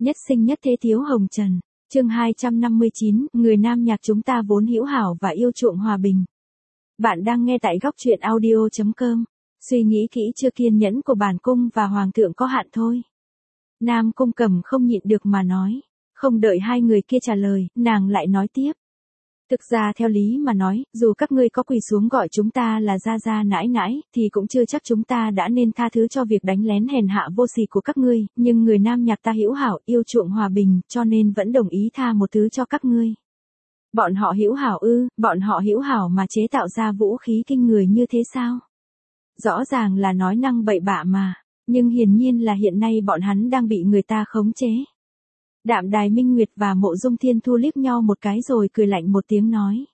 Nhất sinh nhất thế thiếu hồng trần. Chương 259, người nam nhạc chúng ta vốn hữu hảo và yêu chuộng hòa bình. Bạn đang nghe tại góc truyện audio.com. Suy nghĩ kỹ chưa, kiên nhẫn của bản cung và hoàng thượng có hạn thôi. Nam Cung Cẩm không nhịn được mà nói. Không đợi hai người kia trả lời, nàng lại nói tiếp. Thực ra theo lý mà nói, dù các ngươi có quỳ xuống gọi chúng ta là gia gia nãi nãi, thì cũng chưa chắc chúng ta đã nên tha thứ cho việc đánh lén hèn hạ vô sỉ của các ngươi, nhưng người nam nhạc ta hữu hảo, yêu chuộng hòa bình, cho nên vẫn đồng ý tha một thứ cho các ngươi. Bọn họ hữu hảo ư? Bọn họ hữu hảo mà chế tạo ra vũ khí kinh người như thế sao? Rõ ràng là nói năng bậy bạ mà, nhưng hiển nhiên là hiện nay bọn hắn đang bị người ta khống chế. Đạm Đài Minh Nguyệt và Mộ Dung Thiên Thu liếc nhau một cái rồi cười lạnh một tiếng nói.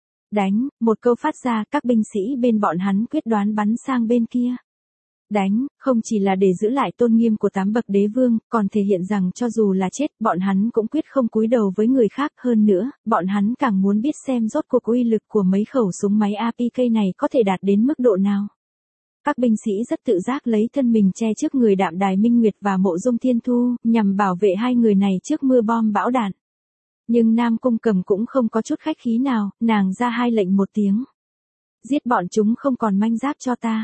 Đánh, một câu phát ra, các binh sĩ bên bọn hắn quyết đoán bắn sang bên kia. Đánh, không chỉ là để giữ lại tôn nghiêm của 8 bậc đế vương, còn thể hiện rằng cho dù là chết, bọn hắn cũng quyết không cúi đầu với người khác. Hơn nữa, bọn hắn càng muốn biết xem rốt cuộc uy lực của mấy khẩu súng máy APK này có thể đạt đến mức độ nào. Các binh sĩ rất tự giác lấy thân mình che trước người Đạm Đài Minh Nguyệt và Mộ Dung Thiên Thu, nhằm bảo vệ hai người này trước mưa bom bão đạn. Nhưng Nam Cung Cẩm cũng không có chút khách khí nào, nàng ra hai lệnh một tiếng. Giết bọn chúng không còn manh giáp cho ta.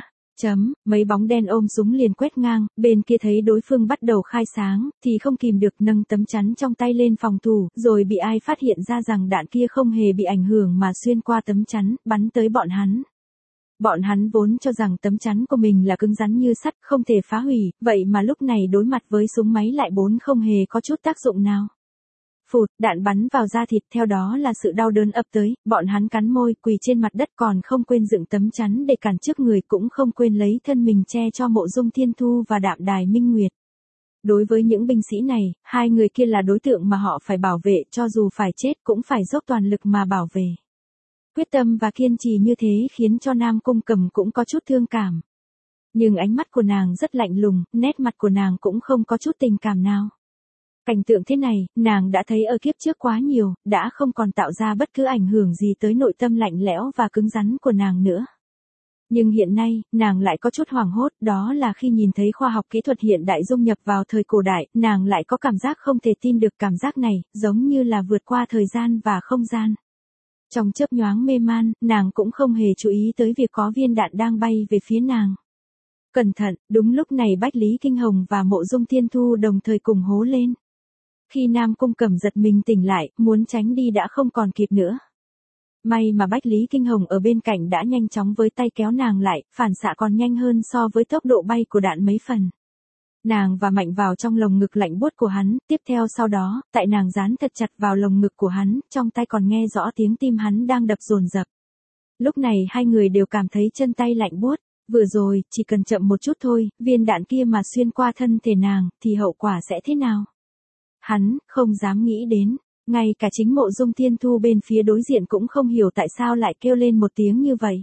Mấy bóng đen ôm súng liền quét ngang, bên kia thấy đối phương bắt đầu khai sáng, thì không kìm được nâng tấm chắn trong tay lên phòng thủ, rồi bị ai phát hiện ra rằng đạn kia không hề bị ảnh hưởng mà xuyên qua tấm chắn, bắn tới bọn hắn. Bọn hắn vốn cho rằng tấm chắn của mình là cứng rắn như sắt, không thể phá hủy, vậy mà lúc này đối mặt với súng máy lại không hề có chút tác dụng nào. Phụt, đạn bắn vào da thịt, theo đó là sự đau đớn ập tới, bọn hắn cắn môi, quỳ trên mặt đất, còn không quên dựng tấm chắn để cản trước người, cũng không quên lấy thân mình che cho Mộ Dung Thiên Thu và Đạm Đài Minh Nguyệt. Đối với những binh sĩ này, hai người kia là đối tượng mà họ phải bảo vệ, cho dù phải chết cũng phải dốc toàn lực mà bảo vệ. Quyết tâm và kiên trì như thế khiến cho Nam Cung Cẩm cũng có chút thương cảm. Nhưng ánh mắt của nàng rất lạnh lùng, nét mặt của nàng cũng không có chút tình cảm nào. Cảnh tượng thế này, nàng đã thấy ở kiếp trước quá nhiều, đã không còn tạo ra bất cứ ảnh hưởng gì tới nội tâm lạnh lẽo và cứng rắn của nàng nữa. Nhưng hiện nay, nàng lại có chút hoảng hốt, đó là khi nhìn thấy khoa học kỹ thuật hiện đại dung nhập vào thời cổ đại, nàng lại có cảm giác không thể tin được. Cảm giác này, giống như là vượt qua thời gian và không gian. Trong chớp nhoáng mê man, nàng cũng không hề chú ý tới việc có viên đạn đang bay về phía nàng. Cẩn thận, đúng lúc này Bách Lý Kinh Hồng và Mộ Dung Thiên Thu đồng thời cùng hô lên. Khi Nam Cung Cẩm giật mình tỉnh lại, muốn tránh đi đã không còn kịp nữa. May mà Bách Lý Kinh Hồng ở bên cạnh đã nhanh chóng với tay kéo nàng lại, phản xạ còn nhanh hơn so với tốc độ bay của đạn mấy phần. Nàng và mạnh vào trong lồng ngực lạnh buốt của hắn, tiếp theo sau đó, tại nàng dán thật chặt vào lồng ngực của hắn, trong tai còn nghe rõ tiếng tim hắn đang đập dồn dập. Lúc này hai người đều cảm thấy chân tay lạnh buốt, vừa rồi, chỉ cần chậm một chút thôi, viên đạn kia mà xuyên qua thân thể nàng, thì hậu quả sẽ thế nào? Hắn, không dám nghĩ đến, ngay cả chính Mộ Dung Thiên Thu bên phía đối diện cũng không hiểu tại sao lại kêu lên một tiếng như vậy.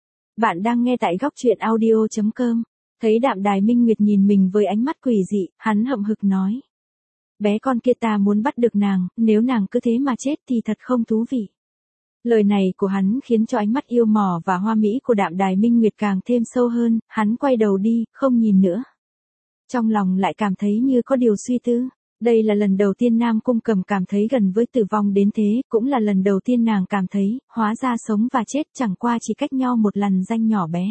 Bạn đang nghe tại góc truyện audio.com. Thấy Đạm Đài Minh Nguyệt nhìn mình với ánh mắt quỷ dị, hắn hậm hực nói. Bé con kia ta muốn bắt được nàng, nếu nàng cứ thế mà chết thì thật không thú vị. Lời này của hắn khiến cho ánh mắt yêu mỏ và hoa mỹ của Đạm Đài Minh Nguyệt càng thêm sâu hơn, hắn quay đầu đi, không nhìn nữa. Trong lòng lại cảm thấy như có điều suy tư. Đây là lần đầu tiên Nam Cung Cẩm cảm thấy gần với tử vong đến thế, cũng là lần đầu tiên nàng cảm thấy, hóa ra sống và chết chẳng qua chỉ cách nhau một lằn ranh nhỏ bé.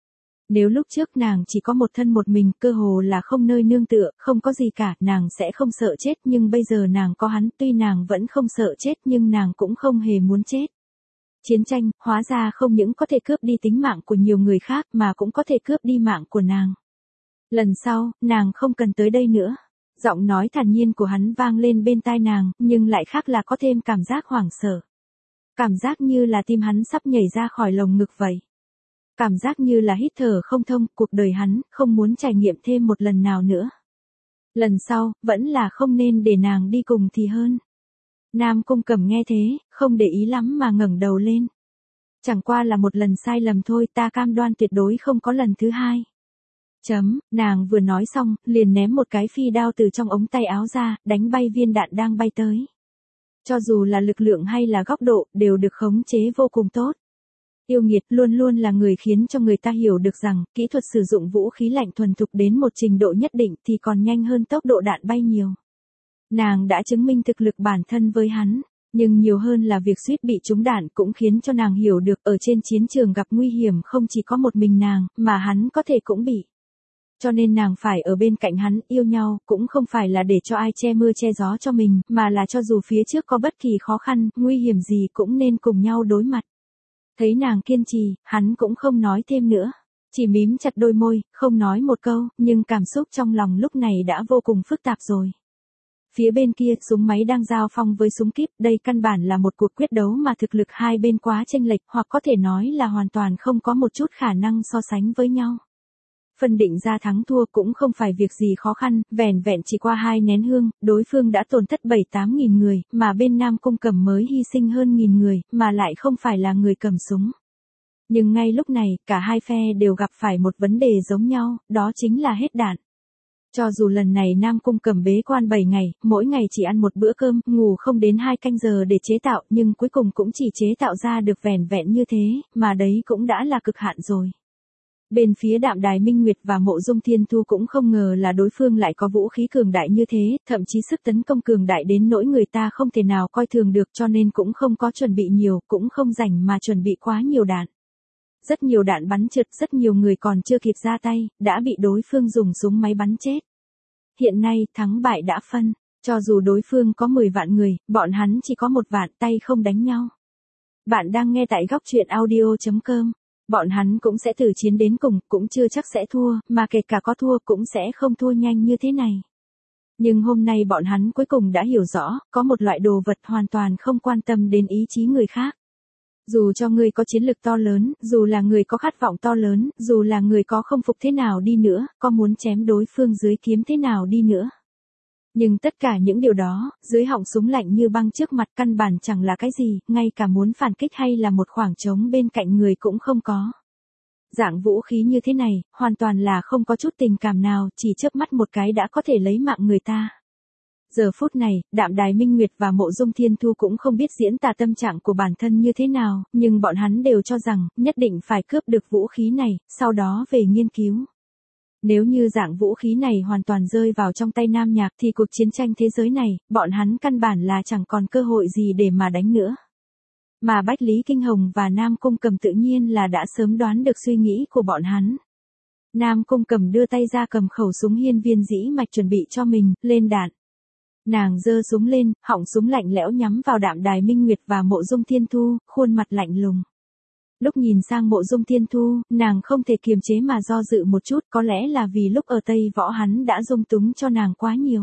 Nếu lúc trước nàng chỉ có một thân một mình, cơ hồ là không nơi nương tựa, không có gì cả, nàng sẽ không sợ chết, nhưng bây giờ nàng có hắn, tuy nàng vẫn không sợ chết nhưng nàng cũng không hề muốn chết. Chiến tranh, hóa ra không những có thể cướp đi tính mạng của nhiều người khác mà cũng có thể cướp đi mạng của nàng. Lần sau, nàng không cần tới đây nữa. Giọng nói thản nhiên của hắn vang lên bên tai nàng, nhưng lại khác là có thêm cảm giác hoảng sợ. Cảm giác như là tim hắn sắp nhảy ra khỏi lồng ngực vậy. Cảm giác như là hít thở không thông, cuộc đời hắn, không muốn trải nghiệm thêm một lần nào nữa. Lần sau, vẫn là không nên để nàng đi cùng thì hơn. Nam Cung Cẩm nghe thế, không để ý lắm mà ngẩng đầu lên. Chẳng qua là một lần sai lầm thôi, ta cam đoan tuyệt đối không có lần thứ hai. Nàng vừa nói xong, liền ném một cái phi đao từ trong ống tay áo ra, đánh bay viên đạn đang bay tới. Cho dù là lực lượng hay là góc độ, đều được khống chế vô cùng tốt. Yêu nghiệt luôn luôn là người khiến cho người ta hiểu được rằng, kỹ thuật sử dụng vũ khí lạnh thuần thục đến một trình độ nhất định thì còn nhanh hơn tốc độ đạn bay nhiều. Nàng đã chứng minh thực lực bản thân với hắn, nhưng nhiều hơn là việc suýt bị trúng đạn cũng khiến cho nàng hiểu được ở trên chiến trường gặp nguy hiểm không chỉ có một mình nàng, mà hắn có thể cũng bị. Cho nên nàng phải ở bên cạnh hắn, yêu nhau, cũng không phải là để cho ai che mưa che gió cho mình, mà là cho dù phía trước có bất kỳ khó khăn, nguy hiểm gì cũng nên cùng nhau đối mặt. Thấy nàng kiên trì, hắn cũng không nói thêm nữa. Chỉ mím chặt đôi môi, không nói một câu, nhưng cảm xúc trong lòng lúc này đã vô cùng phức tạp rồi. Phía bên kia, súng máy đang giao phong với súng kíp, đây căn bản là một cuộc quyết đấu mà thực lực hai bên quá chênh lệch, hoặc có thể nói là hoàn toàn không có một chút khả năng so sánh với nhau. Phân định ra thắng thua cũng không phải việc gì khó khăn, vẻn vẹn chỉ qua 2 nén hương, đối phương đã tổn thất 7-8 nghìn người, mà bên Nam Cung Cầm mới hy sinh hơn nghìn người, mà lại không phải là người cầm súng. Nhưng ngay lúc này, cả hai phe đều gặp phải một vấn đề giống nhau, đó chính là hết đạn. Cho dù lần này Nam Cung Cầm bế quan 7 ngày, mỗi ngày chỉ ăn một bữa cơm, ngủ không đến 2 canh giờ để chế tạo, nhưng cuối cùng cũng chỉ chế tạo ra được vẻn vẹn như thế, mà đấy cũng đã là cực hạn rồi. Bên phía Đạm Đài Minh Nguyệt và Mộ Dung Thiên Thu cũng không ngờ là đối phương lại có vũ khí cường đại như thế, thậm chí sức tấn công cường đại đến nỗi người ta không thể nào coi thường được, cho nên cũng không có chuẩn bị nhiều, cũng không rảnh mà chuẩn bị quá nhiều đạn. Rất nhiều đạn bắn trượt, rất nhiều người còn chưa kịp ra tay, đã bị đối phương dùng súng máy bắn chết. Hiện nay, thắng bại đã phân, cho dù đối phương có 10 vạn người, bọn hắn chỉ có 1 vạn, tay không đánh nhau. Bạn đang nghe tại góc truyện audio.com. Bọn hắn cũng sẽ từ chiến đến cùng, cũng chưa chắc sẽ thua, mà kể cả có thua cũng sẽ không thua nhanh như thế này. Nhưng hôm nay bọn hắn cuối cùng đã hiểu rõ, có một loại đồ vật hoàn toàn không quan tâm đến ý chí người khác. Dù cho người có chiến lực to lớn, dù là người có khát vọng to lớn, dù là người có không phục thế nào đi nữa, có muốn chém đối phương dưới kiếm thế nào đi nữa. Nhưng tất cả những điều đó, dưới họng súng lạnh như băng trước mặt căn bản chẳng là cái gì, ngay cả muốn phản kích hay là một khoảng trống bên cạnh người cũng không có. Dạng vũ khí như thế này, hoàn toàn là không có chút tình cảm nào, chỉ chớp mắt một cái đã có thể lấy mạng người ta. Giờ phút này, Đạm Đài Minh Nguyệt và Mộ Dung Thiên Thu cũng không biết diễn tả tâm trạng của bản thân như thế nào, nhưng bọn hắn đều cho rằng, nhất định phải cướp được vũ khí này, sau đó về nghiên cứu. Nếu như dạng vũ khí này hoàn toàn rơi vào trong tay Nam Nhạc thì cuộc chiến tranh thế giới này, bọn hắn căn bản là chẳng còn cơ hội gì để mà đánh nữa. Mà Bách Lý Kinh Hồng và Nam Cung Cầm tự nhiên là đã sớm đoán được suy nghĩ của bọn hắn. Nam Cung Cầm đưa tay ra cầm khẩu súng hiên viên dĩ mạch chuẩn bị cho mình, lên đạn. Nàng giơ súng lên, họng súng lạnh lẽo nhắm vào Đạm Đài Minh Nguyệt và Mộ Dung Thiên Thu, khuôn mặt lạnh lùng. Lúc nhìn sang Mộ Dung Thiên Thu, nàng không thể kiềm chế mà do dự một chút, có lẽ là vì lúc ở Tây Võ hắn đã dung túng cho nàng quá nhiều.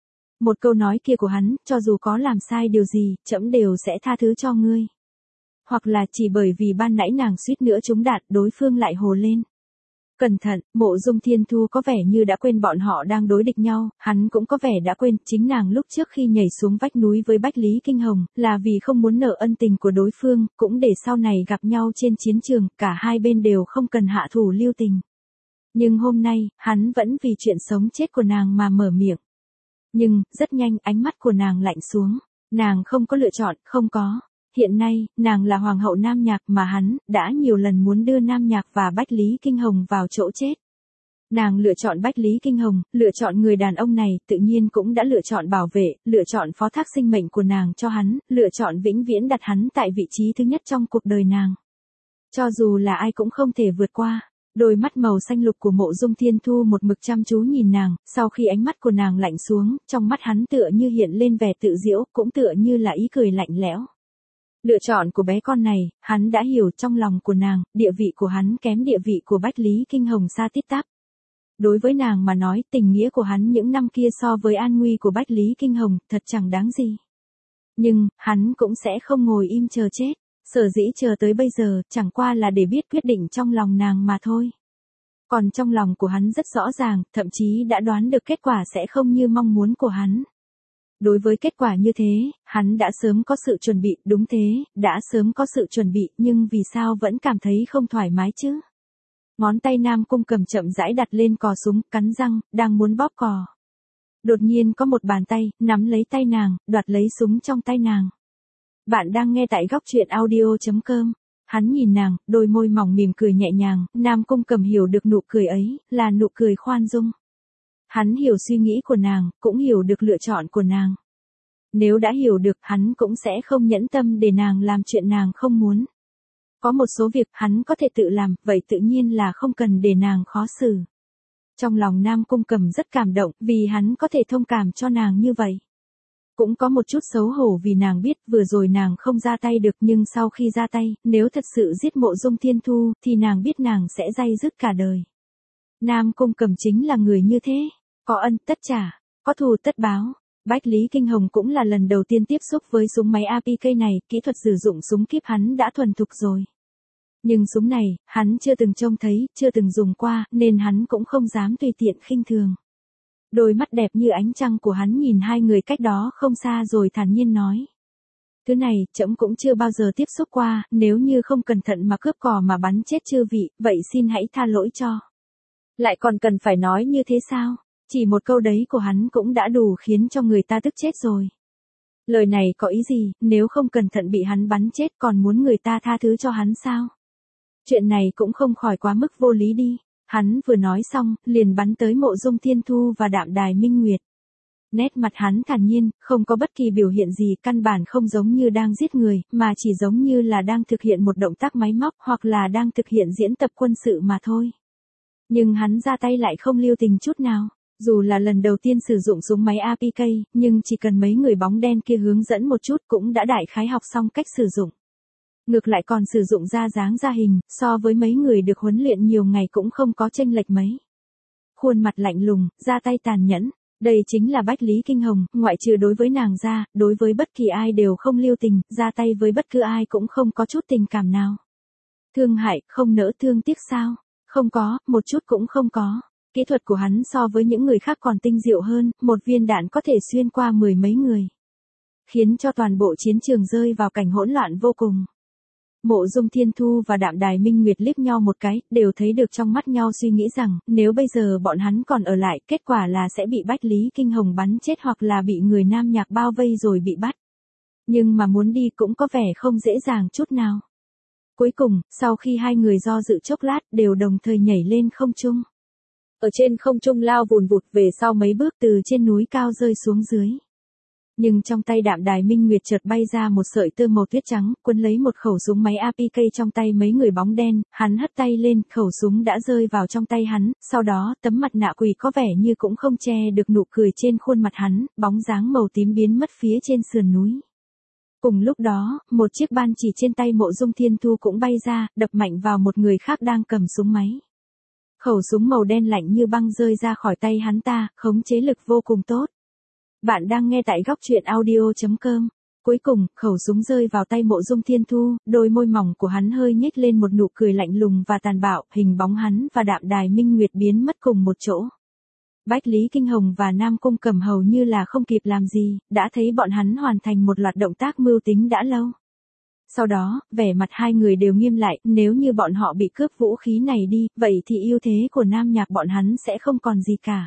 Một câu nói kia của hắn, cho dù có làm sai điều gì, trẫm đều sẽ tha thứ cho ngươi. Hoặc là chỉ bởi vì ban nãy nàng suýt nữa trúng đạn, đối phương lại hồ lên. Cẩn thận, Mộ Dung Thiên Thu có vẻ như đã quên bọn họ đang đối địch nhau, hắn cũng có vẻ đã quên, chính nàng lúc trước khi nhảy xuống vách núi với Bách Lý Kinh Hồng, là vì không muốn nợ ân tình của đối phương, cũng để sau này gặp nhau trên chiến trường, cả hai bên đều không cần hạ thủ lưu tình. Nhưng hôm nay, hắn vẫn vì chuyện sống chết của nàng mà mở miệng. Nhưng, rất nhanh ánh mắt của nàng lạnh xuống, nàng không có lựa chọn, không có. Hiện nay, nàng là hoàng hậu Nam Nhạc mà hắn đã nhiều lần muốn đưa Nam Nhạc và Bách Lý Kinh Hồng vào chỗ chết. Nàng lựa chọn Bách Lý Kinh Hồng, lựa chọn người đàn ông này, tự nhiên cũng đã lựa chọn bảo vệ, lựa chọn phó thác sinh mệnh của nàng cho hắn, lựa chọn vĩnh viễn đặt hắn tại vị trí thứ nhất trong cuộc đời nàng. Cho dù là ai cũng không thể vượt qua. Đôi mắt màu xanh lục của Mộ Dung Thiên Thu một mực chăm chú nhìn nàng, sau khi ánh mắt của nàng lạnh xuống, trong mắt hắn tựa như hiện lên vẻ tự giễu, cũng tựa như là ý cười lạnh lẽo. Lựa chọn của bé con này, hắn đã hiểu trong lòng của nàng, địa vị của hắn kém địa vị của Bách Lý Kinh Hồng xa tít tắp. Đối với nàng mà nói, tình nghĩa của hắn những năm kia so với an nguy của Bách Lý Kinh Hồng, thật chẳng đáng gì. Nhưng, hắn cũng sẽ không ngồi im chờ chết, sở dĩ chờ tới bây giờ, chẳng qua là để biết quyết định trong lòng nàng mà thôi. Còn trong lòng của hắn rất rõ ràng, thậm chí đã đoán được kết quả sẽ không như mong muốn của hắn. Đối với kết quả như thế, hắn đã sớm có sự chuẩn bị, đúng thế, đã sớm có sự chuẩn bị, nhưng vì sao vẫn cảm thấy không thoải mái chứ? Ngón tay Nam Cung Cầm chậm rãi đặt lên cò súng, cắn răng, đang muốn bóp cò. Đột nhiên có một bàn tay, nắm lấy tay nàng, đoạt lấy súng trong tay nàng. Bạn đang nghe tại góc truyện audio.com. Hắn nhìn nàng, đôi môi mỏng mỉm cười nhẹ nhàng, Nam Cung Cầm hiểu được nụ cười ấy, là nụ cười khoan dung. Hắn hiểu suy nghĩ của nàng, cũng hiểu được lựa chọn của nàng. Nếu đã hiểu được, hắn cũng sẽ không nhẫn tâm để nàng làm chuyện nàng không muốn. Có một số việc hắn có thể tự làm, vậy tự nhiên là không cần để nàng khó xử. Trong lòng Nam Cung Cẩm rất cảm động, vì hắn có thể thông cảm cho nàng như vậy. Cũng có một chút xấu hổ vì nàng biết vừa rồi nàng không ra tay được, nhưng sau khi ra tay, nếu thật sự giết Mộ Dung Thiên Thu, thì nàng biết nàng sẽ day dứt cả đời. Nam Cung Cẩm chính là người như thế, có ân tất trả, có thù tất báo. Bách Lý Kinh Hồng cũng là lần đầu tiên tiếp xúc với súng máy APK này, kỹ thuật sử dụng súng kíp hắn đã thuần thục rồi. Nhưng súng này, hắn chưa từng trông thấy, chưa từng dùng qua, nên hắn cũng không dám tùy tiện khinh thường. Đôi mắt đẹp như ánh trăng của hắn nhìn hai người cách đó không xa rồi thản nhiên nói. Thứ này, trẫm cũng chưa bao giờ tiếp xúc qua, nếu như không cẩn thận mà cướp cò mà bắn chết chư vị, vậy xin hãy tha lỗi cho. Lại còn cần phải nói như thế sao? Chỉ một câu đấy của hắn cũng đã đủ khiến cho người ta tức chết rồi. Lời này có ý gì, nếu không cẩn thận bị hắn bắn chết còn muốn người ta tha thứ cho hắn sao? Chuyện này cũng không khỏi quá mức vô lý đi. Hắn vừa nói xong, liền bắn tới Mộ Dung Thiên Thu và Đạm Đài Minh Nguyệt. Nét mặt hắn thản nhiên, không có bất kỳ biểu hiện gì, căn bản không giống như đang giết người, mà chỉ giống như là đang thực hiện một động tác máy móc hoặc là đang thực hiện diễn tập quân sự mà thôi. Nhưng hắn ra tay lại không lưu tình chút nào. Dù là lần đầu tiên sử dụng súng máy APK, nhưng chỉ cần mấy người bóng đen kia hướng dẫn một chút cũng đã đại khái học xong cách sử dụng. Ngược lại còn sử dụng ra dáng ra hình, so với mấy người được huấn luyện nhiều ngày cũng không có chênh lệch mấy. Khuôn mặt lạnh lùng, ra tay tàn nhẫn, đây chính là Bách Lý Kinh Hồng, ngoại trừ đối với nàng ra, đối với bất kỳ ai đều không lưu tình, ra tay với bất cứ ai cũng không có chút tình cảm nào. Thương hại, không nỡ thương tiếc sao? Không có, một chút cũng không có. Kỹ thuật của hắn so với những người khác còn tinh diệu hơn, một viên đạn có thể xuyên qua mười mấy người. Khiến cho toàn bộ chiến trường rơi vào cảnh hỗn loạn vô cùng. Mộ Dung Thiên Thu và Đạm Đài Minh Nguyệt liếc nhau một cái, đều thấy được trong mắt nhau suy nghĩ rằng, nếu bây giờ bọn hắn còn ở lại, kết quả là sẽ bị Bách Lý Kinh Hồng bắn chết hoặc là bị người Nam Nhạc bao vây rồi bị bắt. Nhưng mà muốn đi cũng có vẻ không dễ dàng chút nào. Cuối cùng, sau khi hai người do dự chốc lát, đều đồng thời nhảy lên không trung. Ở trên không trung lao vùn vụt về sau mấy bước từ trên núi cao rơi xuống dưới. Nhưng trong tay Đạm Đài Minh Nguyệt chợt bay ra một sợi tơ màu tuyết trắng, quấn lấy một khẩu súng máy APK trong tay mấy người bóng đen, hắn hất tay lên, khẩu súng đã rơi vào trong tay hắn, sau đó, tấm mặt nạ quỷ có vẻ như cũng không che được nụ cười trên khuôn mặt hắn, bóng dáng màu tím biến mất phía trên sườn núi. Cùng lúc đó, một chiếc ban chỉ trên tay Mộ Dung Thiên Thu cũng bay ra, đập mạnh vào một người khác đang cầm súng máy. Khẩu súng màu đen lạnh như băng rơi ra khỏi tay hắn ta, khống chế lực vô cùng tốt. Bạn đang nghe tại góc truyện audio.com. Cuối cùng, khẩu súng rơi vào tay Mộ Dung Thiên Thu, đôi môi mỏng của hắn hơi nhếch lên một nụ cười lạnh lùng và tàn bạo, hình bóng hắn và Đạm Đài Minh Nguyệt biến mất cùng một chỗ. Bách Lý Kinh Hồng và Nam Cung Cẩm hầu như là không kịp làm gì, đã thấy bọn hắn hoàn thành một loạt động tác mưu tính đã lâu. Sau đó, vẻ mặt hai người đều nghiêm lại, nếu như bọn họ bị cướp vũ khí này đi, vậy thì ưu thế của Nam Nhạc bọn hắn sẽ không còn gì cả.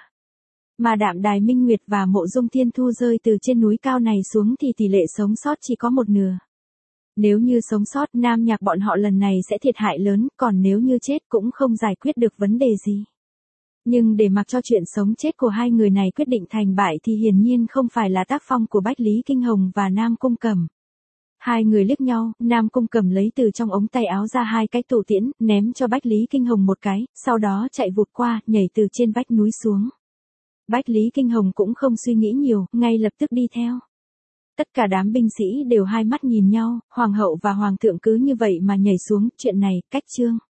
Mà Đạm Đài Minh Nguyệt và Mộ Dung Thiên Thu rơi từ trên núi cao này xuống thì tỷ lệ sống sót chỉ có một nửa. Nếu như sống sót, Nam Nhạc bọn họ lần này sẽ thiệt hại lớn, còn nếu như chết cũng không giải quyết được vấn đề gì. Nhưng để mặc cho chuyện sống chết của hai người này quyết định thành bại thì hiển nhiên không phải là tác phong của Bách Lý Kinh Hồng và Nam Cung Cẩm. Hai người liếc nhau, Nam Cung Cẩm lấy từ trong ống tay áo ra hai cái tụ tiễn, ném cho Bách Lý Kinh Hồng một cái, sau đó chạy vụt qua, nhảy từ trên vách núi xuống. Bách Lý Kinh Hồng cũng không suy nghĩ nhiều, ngay lập tức đi theo. Tất cả đám binh sĩ đều hai mắt nhìn nhau, hoàng hậu và hoàng thượng cứ như vậy mà nhảy xuống, chuyện này, cách chương.